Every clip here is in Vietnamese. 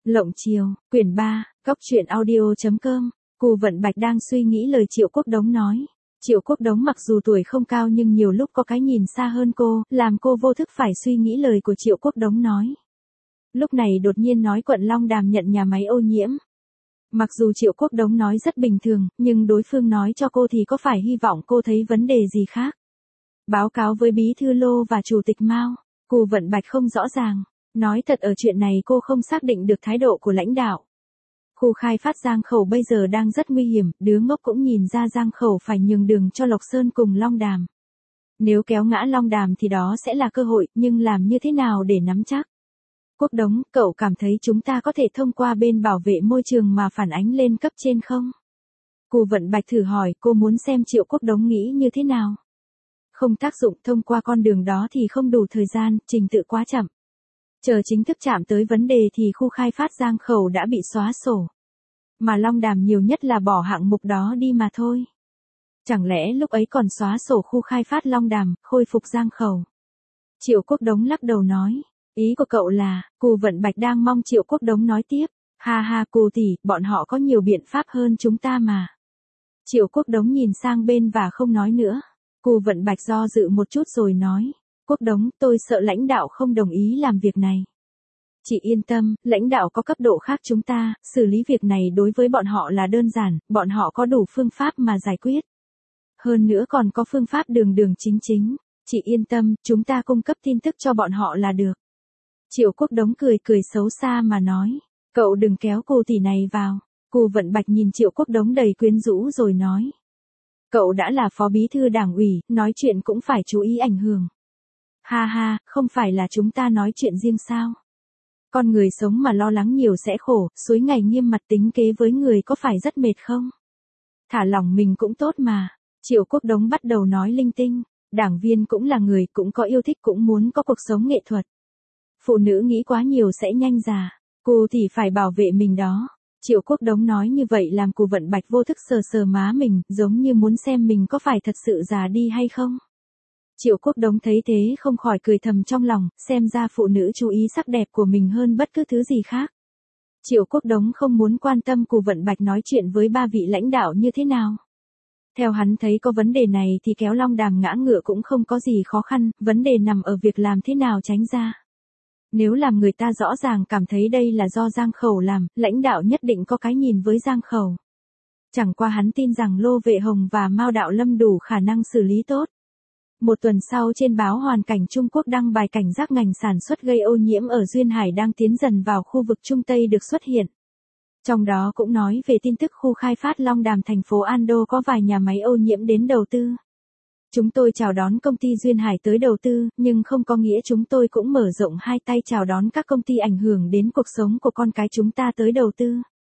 Lộng chiều, quyển 3, góc truyện audio.com. Cù Vận Bạch đang suy nghĩ lời Triệu Quốc Đống nói. Triệu Quốc Đống mặc dù tuổi không cao nhưng nhiều lúc có cái nhìn xa hơn cô, làm cô vô thức phải suy nghĩ lời của Triệu Quốc Đống nói. Lúc này đột nhiên nói quận Long Đàm nhận nhà máy ô nhiễm. Mặc dù Triệu Quốc Đống nói rất bình thường, nhưng đối phương nói cho cô thì có phải hy vọng cô thấy vấn đề gì khác. Báo cáo với Bí thư Lô và Chủ tịch Mao, Cù Vận Bạch không rõ ràng. Nói thật ở chuyện này cô không xác định được thái độ của lãnh đạo. Khu khai phát Giang Khẩu bây giờ đang rất nguy hiểm, đứa ngốc cũng nhìn ra Giang Khẩu phải nhường đường cho Lộc Sơn cùng Long Đàm. Nếu kéo ngã Long Đàm thì đó sẽ là cơ hội, nhưng làm như thế nào để nắm chắc? Quốc Đống, cậu cảm thấy chúng ta có thể thông qua bên bảo vệ môi trường mà phản ánh lên cấp trên không? Cù Vận Bạch thử hỏi, cô muốn xem Triệu Quốc Đống nghĩ như thế nào? Không tác dụng, thông qua con đường đó thì không đủ thời gian, trình tự quá chậm. Chờ chính thức chạm tới vấn đề thì khu khai phát Giang Khẩu đã bị xóa sổ. Mà Long Đàm nhiều nhất là bỏ hạng mục đó đi mà thôi. Chẳng lẽ lúc ấy còn xóa sổ khu khai phát Long Đàm, khôi phục Giang Khẩu? Triệu Quốc Đống lắc đầu nói, ý của cậu là, Cù Vận Bạch đang mong Triệu Quốc Đống nói tiếp. Ha ha Cù tỷ, bọn họ có nhiều biện pháp hơn chúng ta mà. Triệu Quốc Đống nhìn sang bên và không nói nữa. Cù Vận Bạch do dự một chút rồi nói. Quốc Đống, tôi sợ lãnh đạo không đồng ý làm việc này. Chị yên tâm, lãnh đạo có cấp độ khác chúng ta, xử lý việc này đối với bọn họ là đơn giản, bọn họ có đủ phương pháp mà giải quyết. Hơn nữa còn có phương pháp đường đường chính chính. Chị yên tâm, chúng ta cung cấp tin tức cho bọn họ là được. Triệu Quốc Đống cười cười xấu xa mà nói, cậu đừng kéo cô tỷ này vào. Cù Vận Bạch nhìn Triệu Quốc Đống đầy quyến rũ rồi nói. Cậu đã là phó bí thư đảng ủy, nói chuyện cũng phải chú ý ảnh hưởng. Ha ha, không phải là chúng ta nói chuyện riêng sao? Con người sống mà lo lắng nhiều sẽ khổ, suối ngày nghiêm mặt tính kế với người có phải rất mệt không? Thả lỏng mình cũng tốt mà. Triệu Quốc Đống bắt đầu nói linh tinh, đảng viên cũng là người, cũng có yêu thích, cũng muốn có cuộc sống nghệ thuật. Phụ nữ nghĩ quá nhiều sẽ nhanh già, cô thì phải bảo vệ mình đó. Triệu Quốc Đống nói như vậy làm Cù Vận Bạch vô thức sờ sờ má mình, giống như muốn xem mình có phải thật sự già đi hay không. Triệu Quốc Đống thấy thế không khỏi cười thầm trong lòng, xem ra phụ nữ chú ý sắc đẹp của mình hơn bất cứ thứ gì khác. Triệu Quốc Đống không muốn quan tâm Cù Vận Bạch nói chuyện với ba vị lãnh đạo như thế nào. Theo hắn thấy có vấn đề này thì kéo Long Đàm ngã ngựa cũng không có gì khó khăn, vấn đề nằm ở việc làm thế nào tránh ra. Nếu làm người ta rõ ràng cảm thấy đây là do Giang Khẩu làm, lãnh đạo nhất định có cái nhìn với Giang Khẩu. Chẳng qua hắn tin rằng Lô Vệ Hồng và Mao Đạo Lâm đủ khả năng xử lý tốt. Một tuần sau trên báo Hoàn Cảnh Trung Quốc đăng bài cảnh giác ngành sản xuất gây ô nhiễm ở Duyên Hải đang tiến dần vào khu vực Trung Tây được xuất hiện. Trong đó cũng nói về tin tức khu khai phát Long Đàm thành phố Ando có vài nhà máy ô nhiễm đến đầu tư. Chúng tôi chào đón công ty Duyên Hải tới đầu tư, nhưng không có nghĩa chúng tôi cũng mở rộng hai tay chào đón các công ty ảnh hưởng đến cuộc sống của con cái chúng ta tới đầu tư.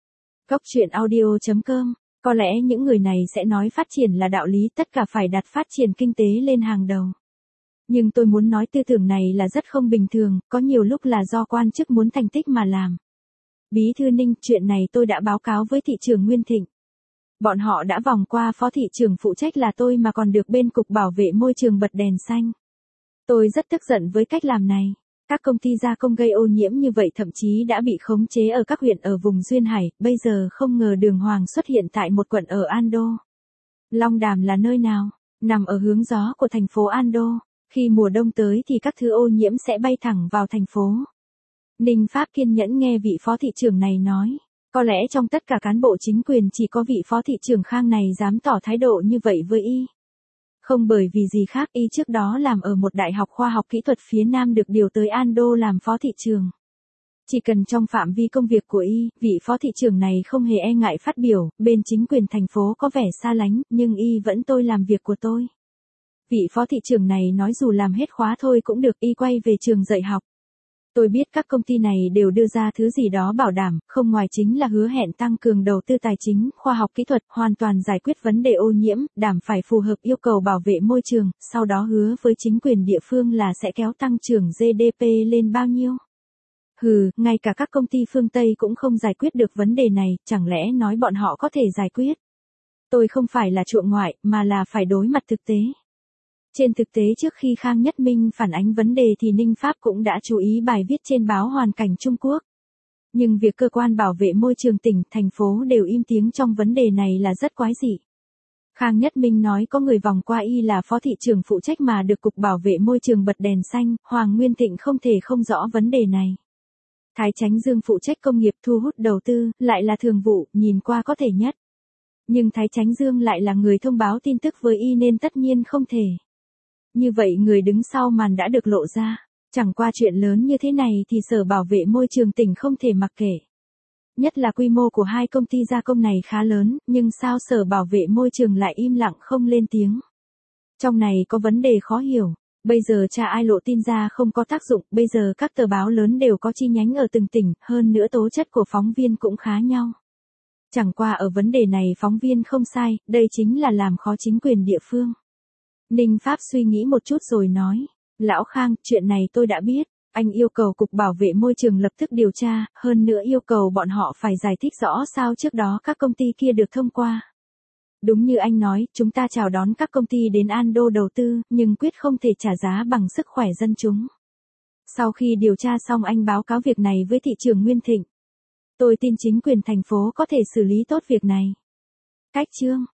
Góc truyện audio.com. Có lẽ những người này sẽ nói phát triển là đạo lý, tất cả phải đặt phát triển kinh tế lên hàng đầu. Nhưng tôi muốn nói tư tưởng này là rất không bình thường, có nhiều lúc là do quan chức muốn thành tích mà làm. Bí thư Ninh, chuyện này tôi đã báo cáo với thị trưởng Nguyên Thịnh. Bọn họ đã vòng qua phó thị trưởng phụ trách là tôi mà còn được bên cục bảo vệ môi trường bật đèn xanh. Tôi rất tức giận với cách làm này. Các công ty gia công gây ô nhiễm như vậy thậm chí đã bị khống chế ở các huyện ở vùng Duyên Hải, bây giờ không ngờ đường hoàng xuất hiện tại một quận ở Ando. Long Đàm là nơi nào? Nằm ở hướng gió của thành phố Ando. Khi mùa đông tới thì các thứ ô nhiễm sẽ bay thẳng vào thành phố. Ninh Pháp kiên nhẫn nghe vị phó thị trưởng này nói. Có lẽ trong tất cả cán bộ chính quyền chỉ có vị phó thị trưởng Khang này dám tỏ thái độ như vậy với y. Không bởi vì gì khác, y trước đó làm ở một đại học khoa học kỹ thuật phía Nam được điều tới Ando làm phó thị trưởng. Chỉ cần trong phạm vi công việc của y, vị phó thị trưởng này không hề e ngại phát biểu, bên chính quyền thành phố có vẻ xa lánh, nhưng y vẫn tôi làm việc của tôi. Vị phó thị trưởng này nói dù làm hết khóa thôi cũng được, y quay về trường dạy học. Tôi biết các công ty này đều đưa ra thứ gì đó bảo đảm, không ngoài chính là hứa hẹn tăng cường đầu tư tài chính, khoa học kỹ thuật, hoàn toàn giải quyết vấn đề ô nhiễm, đảm phải phù hợp yêu cầu bảo vệ môi trường, sau đó hứa với chính quyền địa phương là sẽ kéo tăng trưởng GDP lên bao nhiêu. Hừ, ngay cả các công ty phương Tây cũng không giải quyết được vấn đề này, chẳng lẽ nói bọn họ có thể giải quyết. Tôi không phải là chuộng ngoại, mà là phải đối mặt thực tế. Trên thực tế trước khi Khang Nhất Minh phản ánh vấn đề thì Ninh Pháp cũng đã chú ý bài viết trên báo Hoàn Cảnh Trung Quốc. Nhưng việc cơ quan bảo vệ môi trường tỉnh, thành phố đều im tiếng trong vấn đề này là rất quái dị. Khang Nhất Minh nói có người vòng qua y là phó thị trưởng phụ trách mà được Cục Bảo vệ môi trường bật đèn xanh, Hoàng Nguyên Thịnh không thể không rõ vấn đề này. Thái Chánh Dương phụ trách công nghiệp thu hút đầu tư, lại là thường vụ, nhìn qua có thể nhất. Nhưng Thái Chánh Dương lại là người thông báo tin tức với y nên tất nhiên không thể. Như vậy người đứng sau màn đã được lộ ra. Chẳng qua chuyện lớn như thế này thì Sở Bảo vệ môi trường tỉnh không thể mặc kệ. Nhất là quy mô của hai công ty gia công này khá lớn, nhưng sao Sở Bảo vệ môi trường lại im lặng không lên tiếng. Trong này có vấn đề khó hiểu. Bây giờ cha ai lộ tin ra không có tác dụng, bây giờ các tờ báo lớn đều có chi nhánh ở từng tỉnh, hơn nữa tố chất của phóng viên cũng khá nhau. Chẳng qua ở vấn đề này phóng viên không sai, đây chính là làm khó chính quyền địa phương. Ninh Pháp suy nghĩ một chút rồi nói, Lão Khang, chuyện này tôi đã biết, anh yêu cầu Cục Bảo vệ môi trường lập tức điều tra, hơn nữa yêu cầu bọn họ phải giải thích rõ sao trước đó các công ty kia được thông qua. Đúng như anh nói, chúng ta chào đón các công ty đến An Đô đầu tư, nhưng quyết không thể trả giá bằng sức khỏe dân chúng. Sau khi điều tra xong anh báo cáo việc này với thị trưởng Nguyên Thịnh. Tôi tin chính quyền thành phố có thể xử lý tốt việc này. Cách chương